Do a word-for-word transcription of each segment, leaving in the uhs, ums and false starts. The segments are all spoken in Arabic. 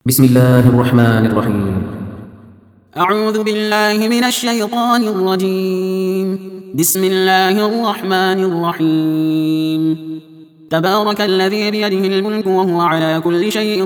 بسم الله الرحمن الرحيم. أعوذ بالله من الشيطان الرجيم. بسم الله الرحمن الرحيم. تبارك الذي بيده الملك وهو على كل شيء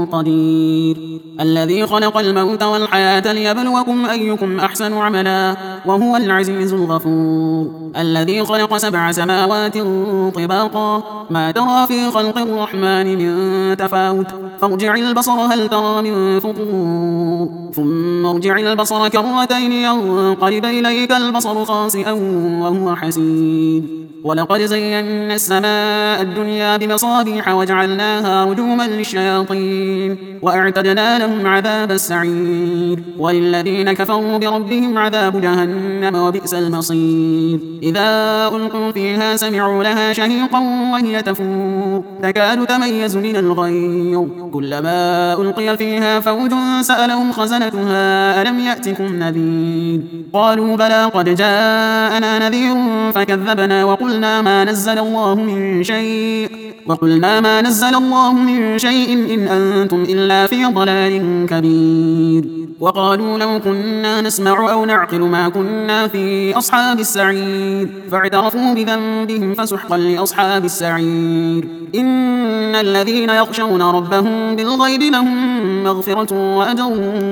قدير، الذي خلق الموت والحياة ليبلوكم أيكم أحسن عملا وهو العزيز الغفور، الذي خلق سبع سماوات طباقا ما ترى في خلق الرحمن من تفاوت فارجع البصر هل ترى من فطور ثم ارجع البصر كرتين ينقلب إليك البصر خاسئا وهو حسير. ولقد زينا السماء الدنيا بمصابيح وجعلناها رجوما للشياطين وأعتدنا لهم عذاب السعير، وللذين كفروا بربهم عذاب جهنم وبئس المصير. إذا ألقوا فيها سمعوا لها شهيقا وهي تفور تكاد تميز من الغيظ، كلما ألقي فيها فوج سألهم خزنتها ألم يأتكم نذير قالوا بلى قد جاءنا نذير فكذبنا وقلنا ما نزل الله من شيء وقلنا ما نزل الله من شيء إن أنتم إلا في ضلال كبير. وقالوا لو كنا نسمع أو نعقل ما كنا في أصحاب السعير فاعترفوا بذنبهم فسحقا لأصحاب السعير. إن الذين يخشون ربهم بالغيب لهم مغفرة وأجر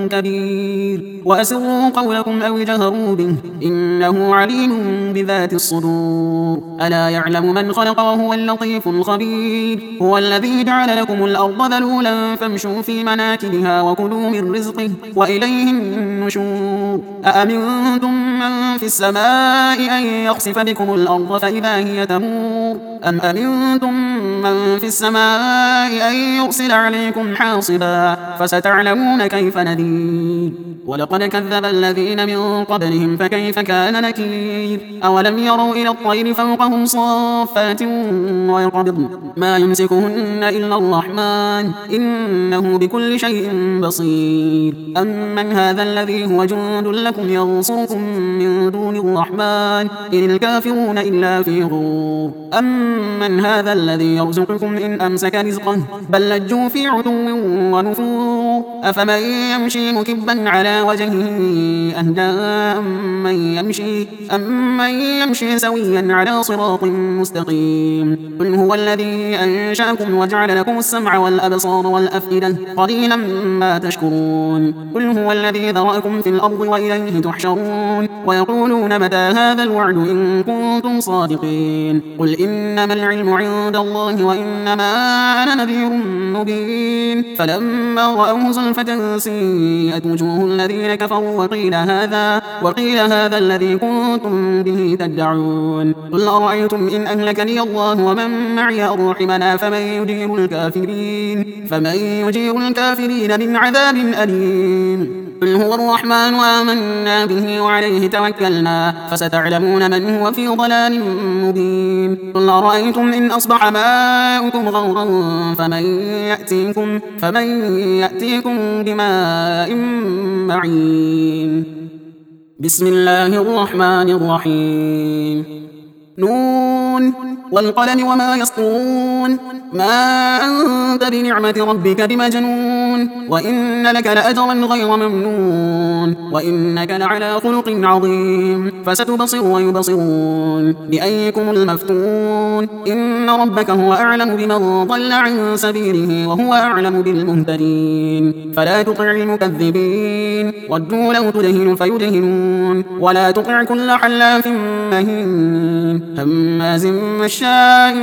كبير. وأسروا قولكم أو اجهروا به إنه عليم بذات الصدور. ألا يعلم من خلق وهو اللطيف الخبير. هو الذي جعل لكم الأرض ذلولا فامشوا في مناكبها وكلوا من رزقه وإليه النشور. أأمنتم من في السماء أن يخسف بكم الأرض فإذا هي تمور أم أمنتم من في السماء أن يرسل عليكم حاصبا فستعلمون كيف نذير. ولقد كذب الذين من قبلهم فكيف كان نكير. أولم يروا إلى الطير فوقهم صافات ويقبضن ما يمسكهن إلا الرحمن إنه بكل شيء بصير. أمن هذا الذي هو جند لكم ينصركم من دون الرحمن إن الكافرون إلا في غرور. أمن هذا الذي يرزقكم إن أمسك رزقه بل لجوا في عتو ونفور. أفمن يمشي مكبا على وجهه أهدى أمن يمشي, أمن يمشي سويا على صراط مستقيم. قل هو الذي أنشأكم وجعل لكم السمع والأبصار والأفئدة قليلا ما تشكرون. قل هو الذي ذرأكم في الأرض وإليه تحشرون. ويقولون متى هذا الوعد إن كنتم صادقين. قل إنما العلم عند الله وإنما أنا نذير مبين. فلما رأوه زلفة سيئت وجوه الذين كفروا وقيل هذا, وقيل هذا الذي كنتم به تدعون. قل أرأيتم إن أهلكني الله ومن معي أو رحمنا فمن يجير الكافرين, فمن يجير الكافرين من عذاب أليم. قل هو الرحمن وآمنا به وعليه توكلنا فستعلمون من هو في ضلال مبين. قل أرأيتم إن أصبح ماؤكم غورا فمن يأتيكم, فمن يأتيكم بماء معين. بسم الله الرحمن الرحيم. نون والقلم وما يسطرون ما أنت بنعمة ربك بمجنون وإن لك لأجرا غير ممنون وإنك لعلى خلق عظيم. فستبصر ويبصرون بأيكم المفتون. إن ربك هو أعلم بمن ضل عن سبيله وهو أعلم بالمهتدين. فلا تطع المكذبين ودوا لو تدهن فيدهنون. ولا تطع كل حلاف مهين هماز مشاء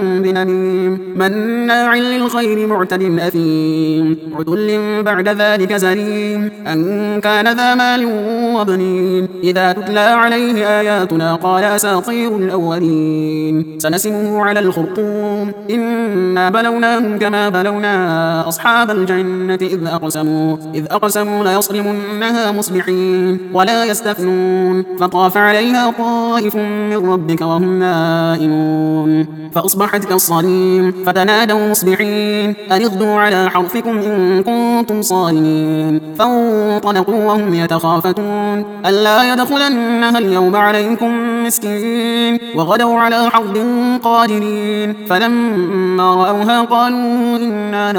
بنميم مناع للخير معتد أثيم عتل بعد ذلك زنيم أن كان ذا مال وبنين. إذا تتلى عليه آياتنا قال أساطير الأولين. سنسمه على الخرطوم إنا بلوناهم كما بلونا أصحاب الجنة إذ أقسموا, إذ أقسموا ليصرمنها مصبحين ولا يستثنون. فطاف عليها طائف من ربك وهم نائمون فأصبحت كالصريم فتنادوا مصبحين أن اغدوا على حرثكم إن كنتم صارمين. فانطلقوا وهم يتخافتون ألا يدخلنها اليوم عليكم مسكين وغدوا على حرد قادرين. فلما رأوها قالوا إنا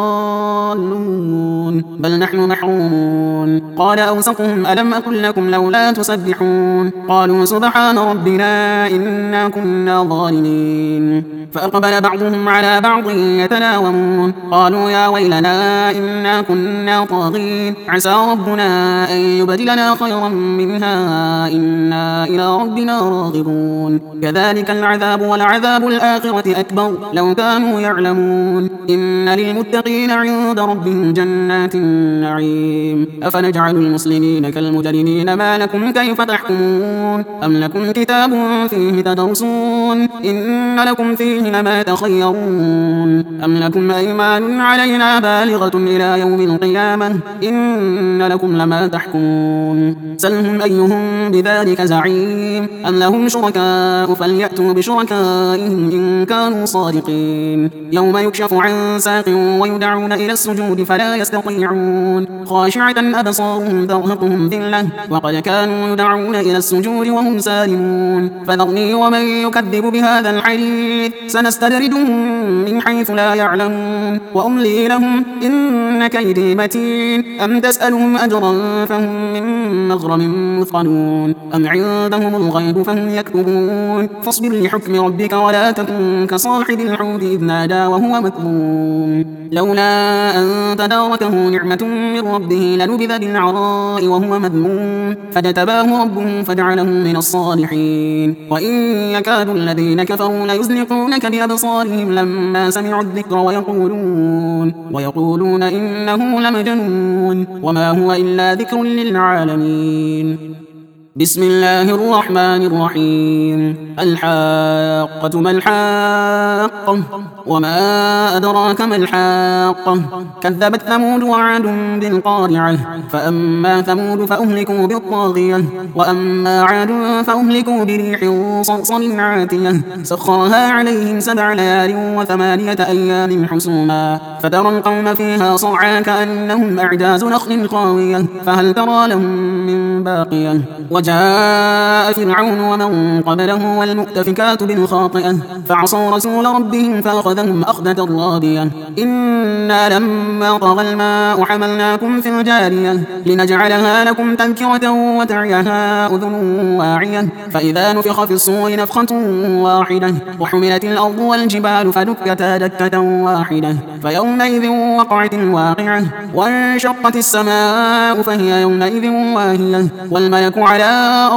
لضالون بل نحن محرومون. قال أوسطهم ألم أقل لكم لولا تسبحون قالوا سبحان ربنا إنا كنا ظالمين. فأقبل بعضهم على بعض يتلاومون قالوا يا ويلنا إنا كنا طاغين عسى ربنا أن يبدلنا خيرا منها إنا إلى ربنا راغبون. كذلك العذاب ولعذاب الآخرة أكبر لو كانوا يعلمون. إن للمتقين عند ربهم جنات النعيم. أفنجعل المسلمين كالمجرمين ما لكم كيف تحكمون أم لكم كتاب فيه تدرسون إن لكم فيه لما تخيرون أم لكم أيمان علينا بالغة إلى يوم القيامة إن لكم لما تحكمون. سلهم أيهم بذلك زعيم أم لهم شركاء فليأتوا بشركائهم إن كانوا صادقين. يوم يكشف عن ساق ويدعون إلى السجود فلا يستطيعون خاشعة أبصارهم ترهقهم ذلة وقد كانوا يدعون إلى السجود وهم سالمون. فذرني ومن يكذب بهذا الحديث سنستدرجهم من حيث لا يعلمون وأملي لهم إن كيدي متين. أم تسألهم أجرا فهم من مغرم مثقلون أم عندهم الغيب فهم يكتبون. فاصبر لحكم ربك ولا تكن كصاحب الحوت إذ نادى وهو مكظوم لولا أن تداركه نعمة من ربه لنبذ بالعراء وهو مذموم فاجتباه ربه فجعله من الصالحين. وإن يكاد الذين كفروا ليزلقونك بأبصارهم لما سمعوا الذكر ويقولون ويقولون إنه لمجنون وما هو إلا ذكر للعالمين. بسم الله الرحمن الرحيم. الحاقة ما الحاقة وما أدراك ما الحاقة. كذبت ثمود وعاد بالقارعة فأما ثمود فأهلكوا بالطاغية وأما عاد فأهلكوا بريح صرصر عاتية سخرها عليهم سبع ليال وثمانية أيام حسوما فترى القوم فيها صرعى كأنهم أعجاز نخل خاوية فهل ترى لهم من باقية. وجاء فرعون ومن قبله والمؤتفكات بالخاطئة فعصوا رسول ربهم فأخذهم أخذة رابية. إنا لما طغى الماء حملناكم في الجارية لنجعلها لكم تذكرة وتعيها أذن واعية فإذا نفخ في الصور نفخة واحدة وحملت الأرض والجبال فدكتا دكة واحدة فيومئذ وقعت الواقعة وانشقت السماء فهي يومئذ واهية والملك على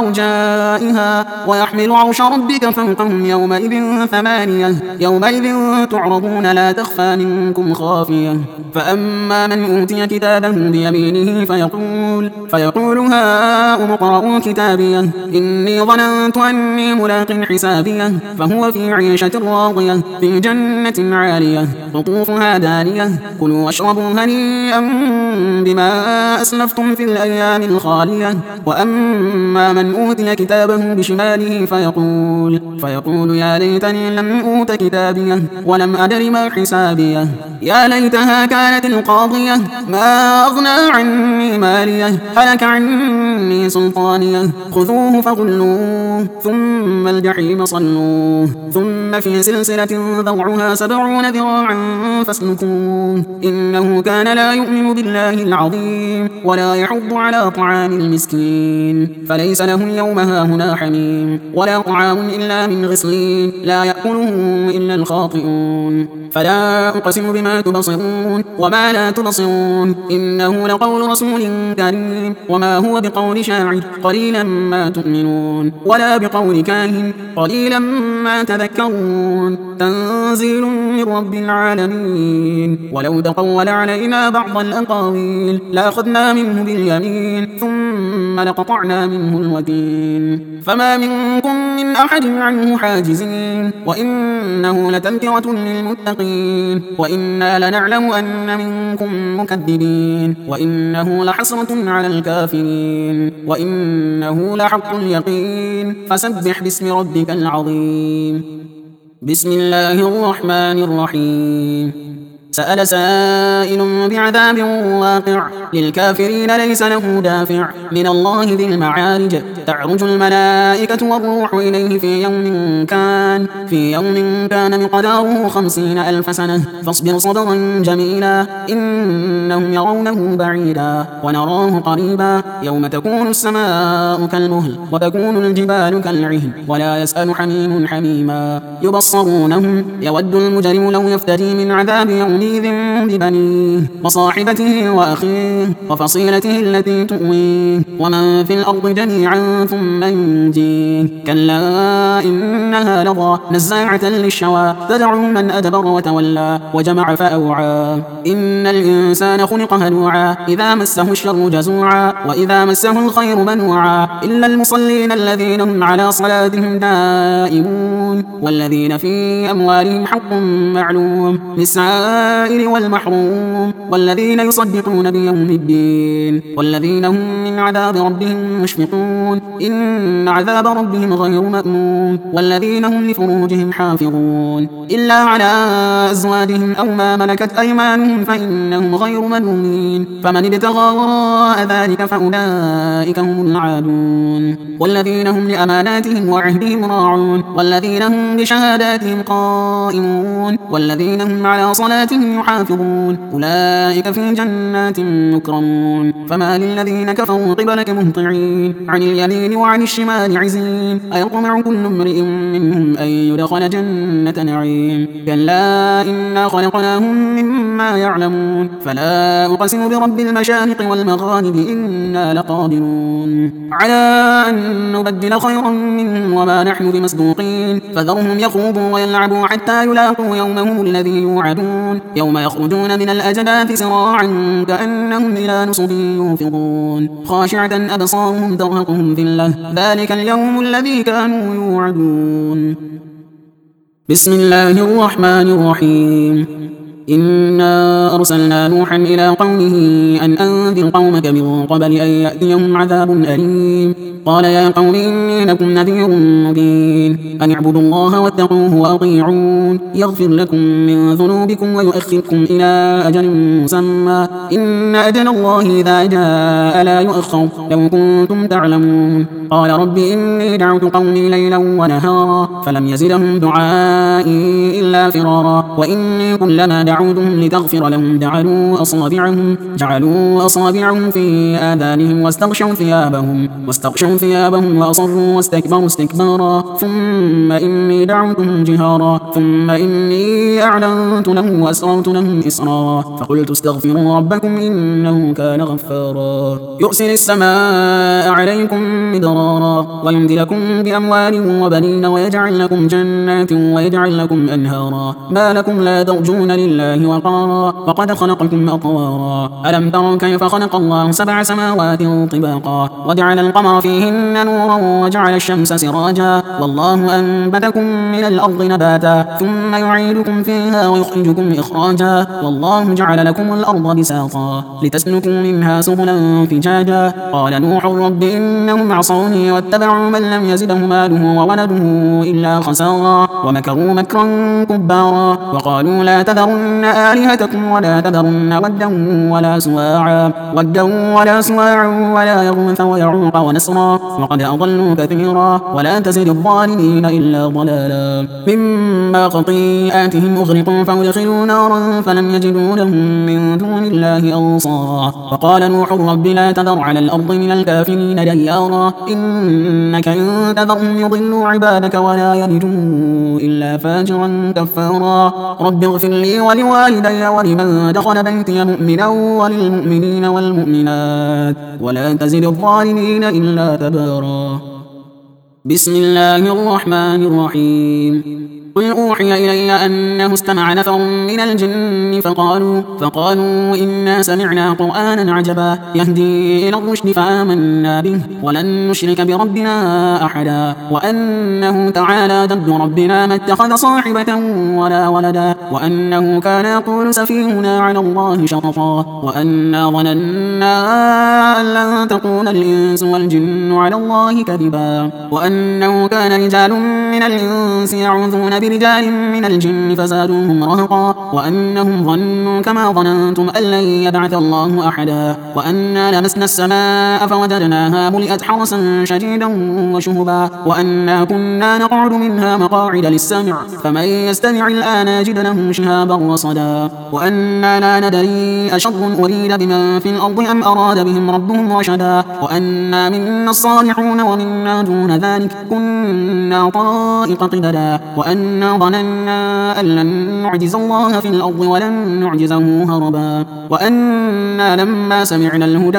أرجائها ويحمل عرش ربك فوقهم يومئذ ثمانية يومئذ تعرضون لا تخفى منكم خافية. فأما من أوتي كتابه بيمينه فيقول فيقول هاؤم اقرءوا كتابيه إني ظننت أني ملاق حسابيه فهو في عيشة راضية في جنة عالية قطوفها دانية كلوا واشربوا هنيئا بما أسلفتم في الأيام الخالية. وأما من أوتي كتابه بشماله فيقول فيقول يا ليتني لم أوت كتابيه ولم أدر ما حسابيه يا ليتها كانت القاضية ما أغنى عني ماليه هلك عني سلطانيه خذوه فغلوه ثم الجحيم صلوه ثم في سلسلة ذرعها سبعون ذراعا فاسلكوه إنه كان لا يؤمن بالله العظيم ولا يحض على طعام المسكين فليس له اليوم هاهنا حميم ولا طعام إلا من غسلين لا يأكله إلا الخاطئون. فلا أقسم بما تبصرون وما لا تبصرون إنه لقول رسول كريم وما هو بقول شاعر قليلا ما تؤمنون ولا بقول كاهن قليلا ما تذكرون تنزيل من رب العالمين. ولو تقول علينا بعض الأقاويل لأخذنا منه باليمين ثم لقطعنا منه الوتين فما منكم من أحد عنه حاجزين وإنه لتذكرة للمتقين وإنا لنعلم أن منكم مكذبين وإنه لحسرة على الكافرين وإنه لحق اليقين فسبح باسم ربك العظيم. بسم الله الرحمن الرحيم. سأل سائل بعذاب واقع للكافرين ليس له دافع من الله ذي المعارج تعرج الملائكة والروح إليه في يوم كان في يوم كان مقداره خمسين ألف سنة فاصبر صبرا جميلا إنهم يرونه بعيدا ونراه قريبا يوم تكون السماء كالمهل وتكون الجبال كالعهن ولا يسأل حميم حميما يبصرونهم يود المجرم لو يفتدي من عذاب يومئذ ببنيه وصاحبته وأخيه وفصيلته التي تؤويه ومن في الأرض جميعا ثم ينجيه كلا إنها لظى نزاعة للشوى تدعو من أدبر وتولى وجمع فأوعى إن الإنسان خلق هلوعا إذا مسه الشر جزوعا وإذا مسه الخير منوعا إلا المصلين الذين هم على صلاتهم دائمون والذين في أموالهم حق معلوم للسائل والمحروم والذين يصدقون بيوم الدين والذين هم من عذاب ربهم مشفقون إن عذاب ربهم غير مأمون والذين هم لفروجهم حافظون إلا على أزواجهم أو ما ملكت أيمانهم فإنهم غير ملومين فمن ابتغى وراء ذلك فأولئك هم العادون والذين هم لأماناتهم وعهدهم راعون والذين هم بشهاداتهم قائمون والذين هم على صلاتهم يحافظون أولئك في جنات مكرمون فما للذين كفروا قبلك مهطعين عن اليمين وعن الشمال عزين أيطمع كل امرئ منهم أن يدخل جنة نعيم كلا إنا خلقناهم مما يعلمون فلا أقسم برب المشارق والمغارب إنا لقادرون على أن نبدل خيرا منهم وما نحن بمسبوقين فذرهم يخوضوا ويلعبوا حتى يلاقوا يومهم الذي يوعدون يوم يخرجون من الأجداث سراعا كأنهم إلى نصب يوفضون خاشعة أبصارهم ترهقهم ذلة ذلك اليوم الذي كانوا يوعدون بسم الله الرحمن الرحيم إنا أرسلنا نوحا إلى قومه أن أنذر قومك من قبل أن يأتيهم عذاب أليم قال يا قوم إني لكم نذير مبين أن اعبدوا الله واتقوه وأطيعون يغفر لكم من ذنوبكم ويؤخركم إلى أجل مسمى إن أجل الله إذا جاء لا يؤخر لو كنتم تعلمون قال رب إني دعوت قومي ليلا ونهارا فلم يزدهم دعائي إلا فرارا وإني كلما دعوتهم لتغفر لهم جعلوا أصابعهم جعلوا أصابعهم في آذانهم واستغشوا ثيابهم واستغشوا ثيابهم وأصروا واستكبروا استكبارا ثم إني دعوتهم جهارا ثم إني أعلنت لهم وأسررت لهم إسرارا فقلت استغفروا ربكم إنه كان غفارا يرسل السماء عليكم مدرارا ويمدلكم بأموال وبنين ويجعل لكم جنات ويجعل لكم أنهارا ما لكم لا ترجون لله وقارا وقد خلقكم أطوارا ألم تروا كيف خلق الله سبع سماوات طباقا وجعل القمر فيهن نورا وجعل الشمس سراجا والله أنبتكم من الأرض نباتا ثم يعيدكم فيها ويخرجكم إخراجا والله جعل لكم الأرض بساطا لتسلكوا منها سبلا فجاجا قال نوح رب إنهم عصوني واتبعوا من لم يزده ماله وولده إلا خسارا ومكروا مكرا كبارا وقالوا لا تذرن آلهتكم ولا تذرن ودا ولا سواعا ودا ولا سواعا ولا يغوث ويعوق ونسرا وقد أضلوا كثيرا ولا تزد الظالمين إلا ضلالا مما خطيئاتهم أغرقوا فأدخلوا نارا فلم يجدوا لهم من دون الله أنصارا وقال نوح رب لا تذر على الأرض من الكافرين ديارا إنك إن تذرهم يضلوا عبادك ولا يلدوا إلا فاجرا كفارا رب اغفر لي ولوالدي ولمن دخل بيتي مؤمنا وللمؤمنين والمؤمنات ولا تزد الظالمين إلا تبارا بسم الله الرحمن الرحيم قل أوحي إلي أنه استمع نفر من الجن فقالوا فقالوا إنا سمعنا قرآنا عجبا يهدي إلى الرشد فآمنا به ولن نشرك بربنا أحدا وأنه تعالى جد ربنا ما اتخذ صاحبة ولا ولدا وأنه كان يقول سفيهنا على الله شططا وأنا ظننا أن لن تكون الإنس والجن على الله كذبا وأن وأنه كان رجال من الإنس يعوذون برجال من الجن فزادوهم رهقا وأنهم ظنوا كما ظننتم أن لن يبعث الله أحدا وأنا لمسنا السماء فوجدناها ملئت حرسا شديدا وشهبا وأنا كنا نقعد منها مقاعد للسمع فمن يستمع الآن يجد له شهابا رصدا وأنا لا ندري أشر أريد بمن في الأرض أم أراد بهم ربهم رشدا وأنا منا الصالحون ومنا دون ذلك كنا طائق قددا وأنا ظننا أن لن نعجز الله في الأرض ولن نعجزه هربا وأنا لما سمعنا الهدى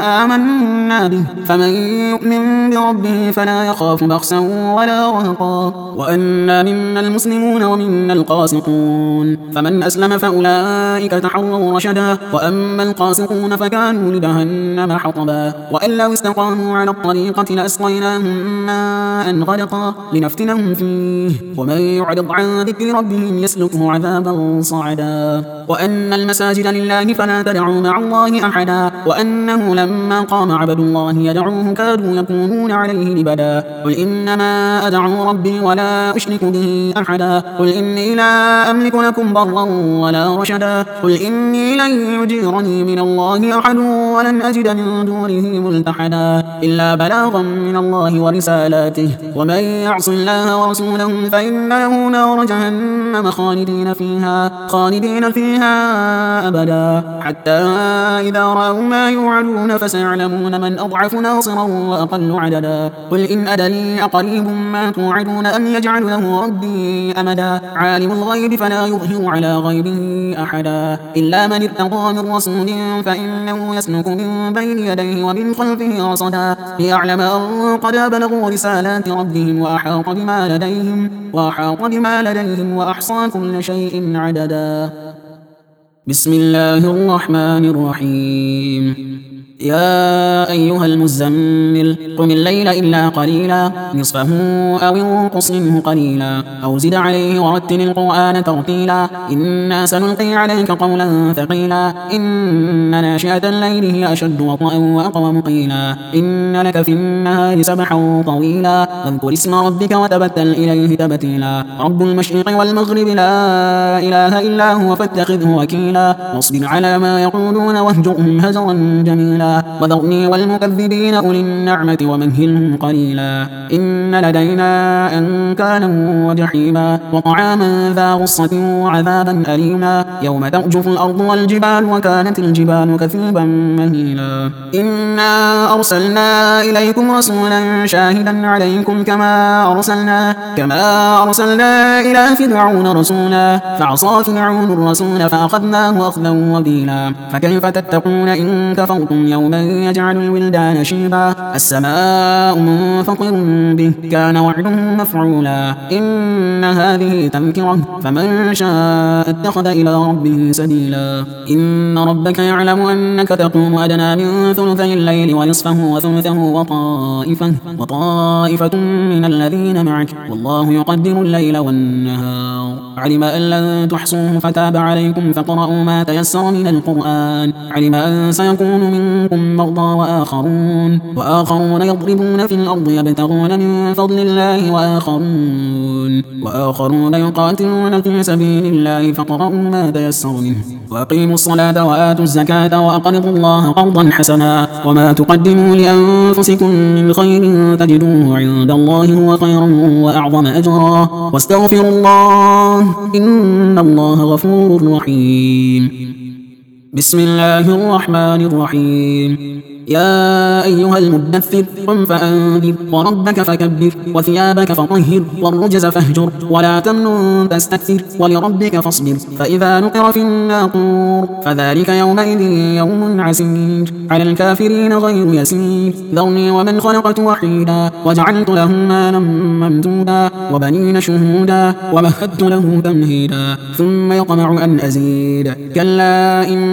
آمنا به فمن يؤمن بربه فلا يخاف بخسا ولا رهقا وأنا منا المسلمون ومنا القاسطون فمن أسلم فأولئك تحروا رشدا وأما القاسطون فكانوا لجهنم حطبا وأن لو استقاموا على الطريقة لأسقيناهم ماء غدقا لنفتنهم فيه ومن يعرض عن ذكر ربهم يسلكه عذابا صعدا وأن المساجد لله فلا تدعوا مع الله أحدا وأنه لما قام عبد الله يدعوه كادوا يكونون عليه لبدا قل إنما أدعو ربي ولا أشرك به أحدا قل إني لا أملك لكم ضرا ولا رشدا قل إني لن يجيرني من الله أحد ولن أجد من دونه ملتحدا إلا بلاغا من الله ورسالاته ومن يعص الله ورسوله فإن له نار جهنم خالدين فيها خالدين فيها أبدا حتى إذا رأوا ما يوعدون فسيعلمون من أضعف ناصرا وأقل عددا قل إن أدري أقريب ما توعدون أم يجعل له ربي أمدا عالم الغيب فلا يظهر على غيبه أحدا إلا من ارتضى من رسول فإنه يسلك من بين يديه ومن خلفه رصدا ليعلم أن قد بلغوا رسالات ربهم وأحاط بما لديهم وأحاط بما لديهم وأحصى كل شيء عددا. بسم الله الرحمن الرحيم. يا أيها المزمل قم الليل إلا قليلا نصفه أو انقص منه قليلا أو زد عليه ورتل القرآن ترتيلا إنا سنلقي عليك قولا ثقيلا إن ناشئة الليل هي أشد وطئا وأقوم قيلا إن لك في النهار سبحا طويلا واذكر اسم ربك وتبتل إليه تبتيلا رب المشرق والمغرب لا إله إلا هو فاتخذه وكيلا واصبر على ما يقولون واهجرهم هجرا جميلا وذرني والمكذبين أولي النعمة ومهلهم قليلا إن لدينا أنكالا وجحيما وطعاما ذا غصة وعذابا أليما يوم ترجف الأرض والجبال وكانت الجبال كثيبا مهيلا إنا أرسلنا إليكم رسولا شاهدا عليكم كما أرسلنا كما أرسلنا إلى فرعون رسولا فعصى فرعون الرسول فأخذناه أخذا وبيلا فكيف تتقون إن كفرتم يوما يجعل الولدان شيبا السماء منفطر به كان وعده مفعولا إن هذه تذكرة فمن شاء اتخذ إلى ربه سبيلا إن ربك يعلم أنك تقوم أدنى من ثلثي الليل ونصفه وثلثه وطائفة وطائفة من الذين معك والله يقدر الليل والنهار علم أن لن تحصوه فتاب عليكم فقرأوا ما تيسر من القرآن علم أن سيكون منكم مرضى وآخرون وآخرون يضربون في الأرض يبتغون من فضل الله وآخرون وآخرون يقاتلون في سبيل الله فقرأوا ما تيسر منه وأقيموا الصلاة وآتوا الزكاة وأقرضوا الله قرضا حسنا وما تقدموا لأنفسكم من خير تجدوه عند الله هو خيرا وأعظم أجرا واستغفروا الله إن الله غفور رحيم. بسم الله الرحمن الرحيم. يا أيها المدثر قم فأنذر وربك فكبر وثيابك فطهر والرجز فاهجر ولا تمنن تستكثر ولربك فاصبر فإذا نقر في الناقور فذلك يومئذ يوم عسير على الكافرين غير يسير ذرني ومن خلقت وحيدا وجعلت له مالا ممدودا وبنين شهودا ومهدت له تمهيدا ثم يطمع أن أزيد كلا إن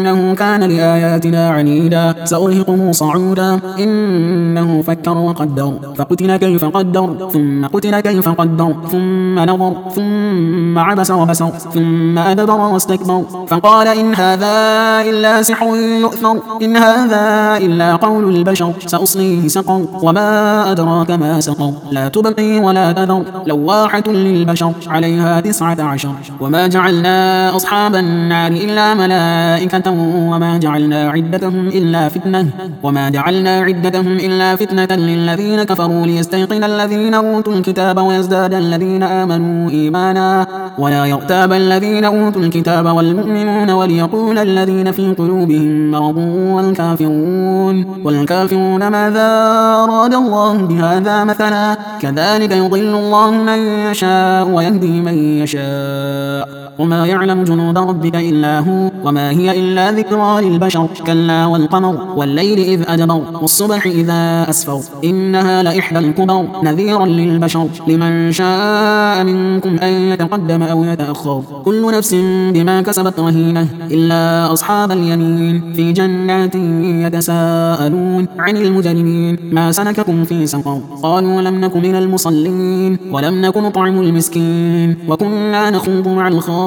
إنه كان لآياتنا عنيدا سأرهقه صعودا إنه فكر وقدر فقتل كيف قدر ثم قتل كيف قدر ثم نظر ثم عبس وبسر ثم أدبر واستكبر فقال إن هذا إلا سحر يؤثر إن هذا إلا قول البشر سأصليه سقر وما أدراك ما سقر لا تبقي ولا تذر لواحة للبشر عليها تسعة عشر وما جعلنا أصحاب النار إلا ملائكة وما جعلنا عدتهم إلا فتنة وما جعلنا عدتهم إلا فتنة للذين كفروا ليستيقن الذين أوتوا الكتاب ويزداد الذين آمنوا إيمانا ولا يرتاب الذين أوتوا الكتاب والمؤمنون وليقول الذين في قلوبهم مرض والكافرون والكافرون ماذا أراد الله بهذا مثلا كذلك يضل الله من يشاء ويهدي من يشاء وما يعلم جنود ربك إلا هو وما هي إلا ذكرى للبشر كلا والقمر والليل إذ أدبر والصبح إذا أسفر إنها لإحدى الكبر نذيرا للبشر لمن شاء منكم أن يتقدم أو يتأخر كل نفس بما كسبت رهينة إلا أصحاب اليمين في جنات يتساءلون عن المجرمين ما سلككم في سقر قالوا لم نك من المصلين ولم نك نطعم المسكين وكنا نخوض مع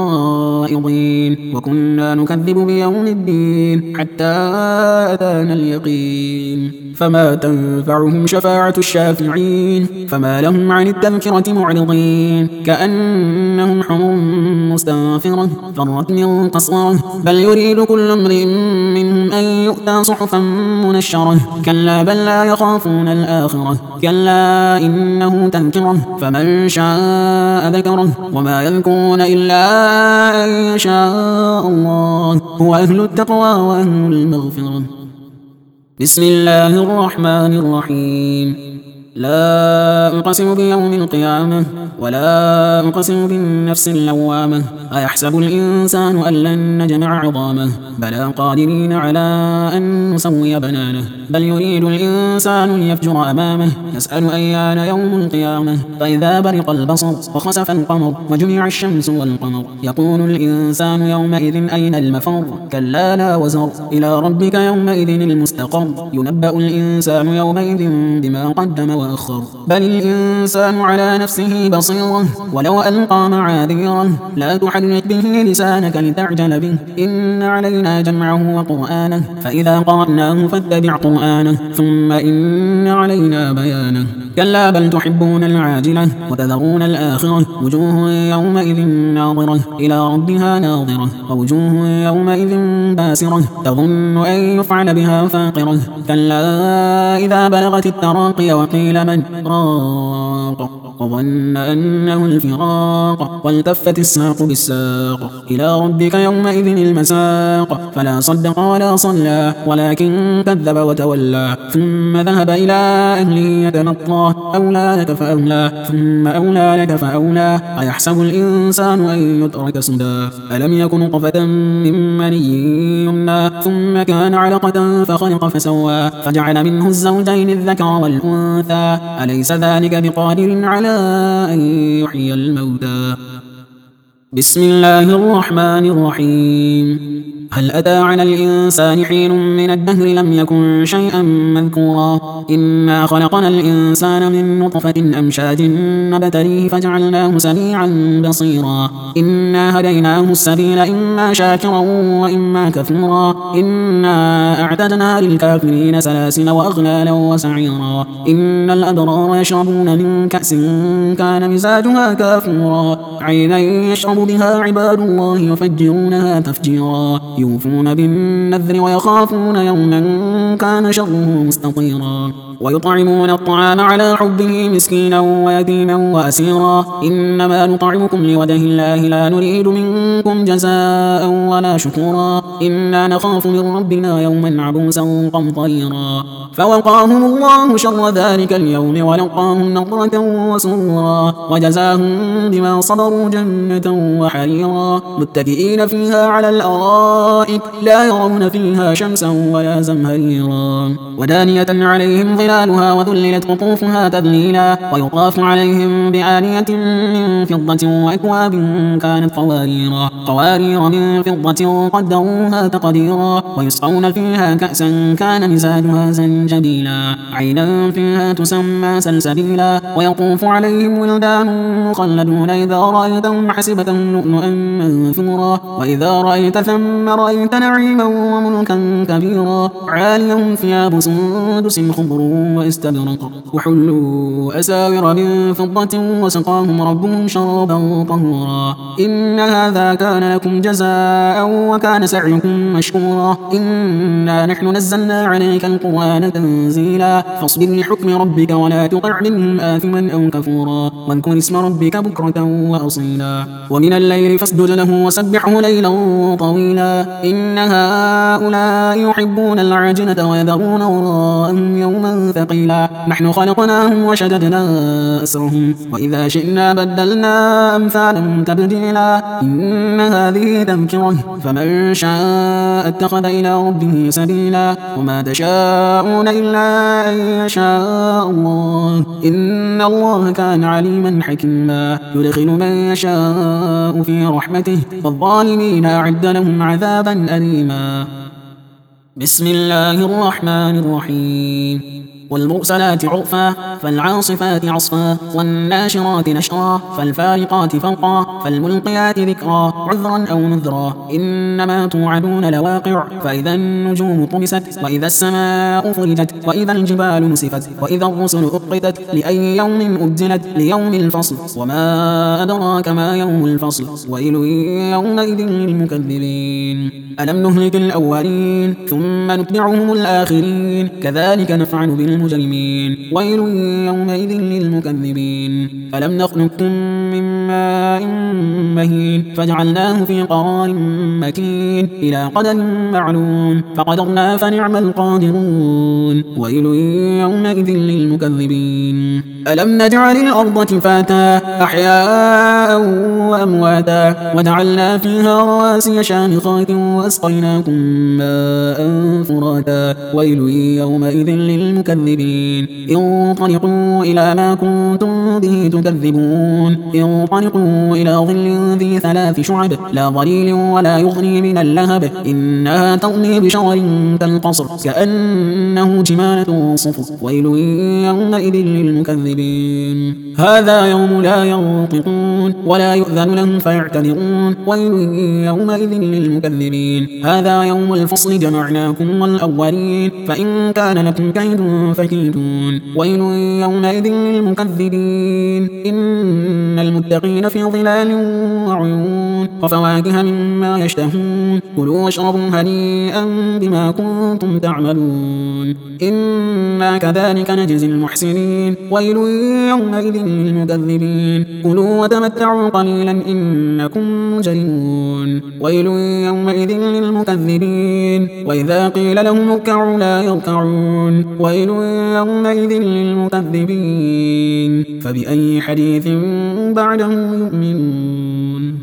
الخائضين وكنا نكذب بيوم الدين حتى أتانا اليقين فما تنفعهم شفاعة الشافعين فما لهم عن التذكرة معرضين كأنهم حمر مستنفرة فرت من قسورة بل يريد كل امرئ منهم أن يؤتى صحفا منشرة كلا بل لا يخافون الآخرة كلا إنه تذكرة فمن شاء ذكره وما يذكرون إلا أن يشاء الله هو أهل التقوى وأهل المغفرة بسم الله الرحمن الرحيم لا أقسم بيوم القيامة ولا أقسم بالنفس اللوامة أيحسب الإنسان أن لن نجمع عظامه بلى قادرين على أن نسوي بنانه بل يريد الإنسان ليفجر أمامه يسأل أيان يوم القيامة فإذا برق البصر وخسف القمر وجمع الشمس والقمر يقول الإنسان يومئذ أين المفر كلا لا وزر إلى ربك يومئذ المستقر ينبأ الإنسان يومئذ بما قدم وأخر بل الإنسان على نفسه بصيرة ولو ألقى معاذيره لا تحرك به لسانك لتعجل به إن علينا جمعه وقرآنه فإذا قرأناه فاتبع قرآنه ثم إن علينا بيانه كلا بل تحبون العاجلة وتذرون الآخرة وجوه يومئذ ناظرة إلى ربها ناظرة ووجوه يومئذ باسرة تظن أن يفعل بها فاقرة كلا إذا بلغت التراقي وقيل من راق وظن أنه الفراق والتفت الساق بالساق إلى ربك يومئذ المساق فلا صدق ولا صلى ولكن كذب وتولى ثم ذهب إلى أهله يتمطى أولى لك فأولى ثم أولى لك فأولى أيحسب الإنسان أن يترك سدى ألم يكن نطفة من مني يمنى ثم كان علقة فخلق فسوى فجعل منه الزوجين الذكر والأنثى أليس ذلك بقادر على أن يحيي الموتى بسم الله الرحمن الرحيم هل أتى على الإنسان حين من الدهر لم يكن شيئا مذكورا إنا خلقنا الإنسان من نطفة أمشاج نبتليه فجعلناه سميعا بصيرا إنا هديناه السبيل إما شاكرا وإما كفورا إنا أعتدنا للكافرين سلاسل وأغلالا وسعيرا إن الأبرار يشربون من كأس كان مزاجها كافورا عينا يشرب بها عباد الله يفجرونها تفجيرا يوفون بالنذر ويخافون يوما كان شره مستطيرا ويطعمون الطعام على حبه مسكينا ويتيما وأسيرا إنما نطعمكم لوجه الله لا نريد منكم جزاء ولا شكورا إنا نخاف من ربنا يوما عبوسا قمطريرا فوقاهم الله شر ذلك اليوم ولقاهم نضرة وسرورا وجزاهم بما صبروا جنة وحريرا متكئين فيها على الأرائك الأرائك لا يرون فيها شمسا ولا زمهريرا ودانية عليهم ظلالها وذللت قطوفها تذليلا ويطاف عليهم بآنية من فضة وأكواب كانت قواريرا قوارير من فضة قدروها تقديرا ويسقون فيها كأسا كان مزاجها زنجبيلا عينا فيها تسمى سلسبيلا ويطوف عليهم ولدان مخلدون إذا رأيتهم حسبتهم لؤلؤا منثورا وإذا رأيت ثم رأيت نعيما وملكا كبيرا عاليهم ثياب سندس خضر واستبرق وحلوا أساور من فضة وسقاهم ربهم شرابا طهورا إن هذا كان لكم جزاء وكان سعيكم مشكورا إنا نحن نزلنا عليك القرآن تنزيلا فاصبر لحكم ربك ولا تطع منهم آثما أو كفورا واذكر اسم ربك بكرة وأصيلا ومن الليل فاسجد له وسبحه ليلا طويلا إن هؤلاء يحبون العاجلة ويذرون وراءهم يوما ثقيلا نحن خلقناهم وشددنا أسرهم وإذا شئنا بدلنا أمثالهم تبديلا إن هذه تذكرة فمن شاء اتخذ إلى ربه سبيلا وما تشاءون إلا أن يشاء الله إن الله كان عليما حكيما يدخل من يشاء في رحمته والظالمين أعد لهم عذابا أليما بسم الله الرحمن الرحيم والمرسلات عرفا فالعاصفات عصفا والناشرات نشرا فالفارقات فرقا فالملقيات ذكرا عذرا أو نذرا إنما توعدون لواقع فإذا النجوم طمست وإذا السماء فرجت وإذا الجبال نسفت وإذا الرسل أقتت لأي يوم أجلت ليوم الفصل وما أدراك ما يوم الفصل ويل يومئذ للمكذبين ألم نهلك الأولين ثم نتبعهم الآخرين كذلك نفعل بالمجرمين ويل يومئذ للمكذبين ألم نخلقكم من ماء مهين فجعلناه في قرار مكين إلى قدر معلوم فقدرنا فنعم القادرون ويل يومئذ للمكذبين ألم نجعل الأرض كفاتا أحياء وأمواتا وجعلنا فيها رواسي شامخات وأسقيناكم ماء فراتا ويل يومئذ للمكذبين انطلقوا إلى ما كنتم به تكذبون انطلقوا إلى ظل ذي ثلاث شعب لا ظليل ولا يغني من اللهب إنها ترمي بشرر كالقصر كأنه جمالة صفر ويل يومئذ للمكذبين هذا يوم لا ينطقون ولا يؤذن لهم فيعتذرون ويل يومئذ للمكذبين هذا يوم الفصل جمعناكم والأولين فإن كان لكم كيد فكيدون ويل يومئذ للمكذبين إن المتقين في ظلال وعيون وفواكه مما يشتهون كلوا واشربوا هنيئا بما كنتم تعملون إنا كذلك نجزي المحسنين ويل يومئذ للمكذبين كلوا وتمتعوا قليلا إنكم مجرمون ويل يومئذ للمكذبين وإذا قيل لهم اركعوا لا يركعون ويل يومئذ للمكذبين فبأي حديث بعده يؤمنون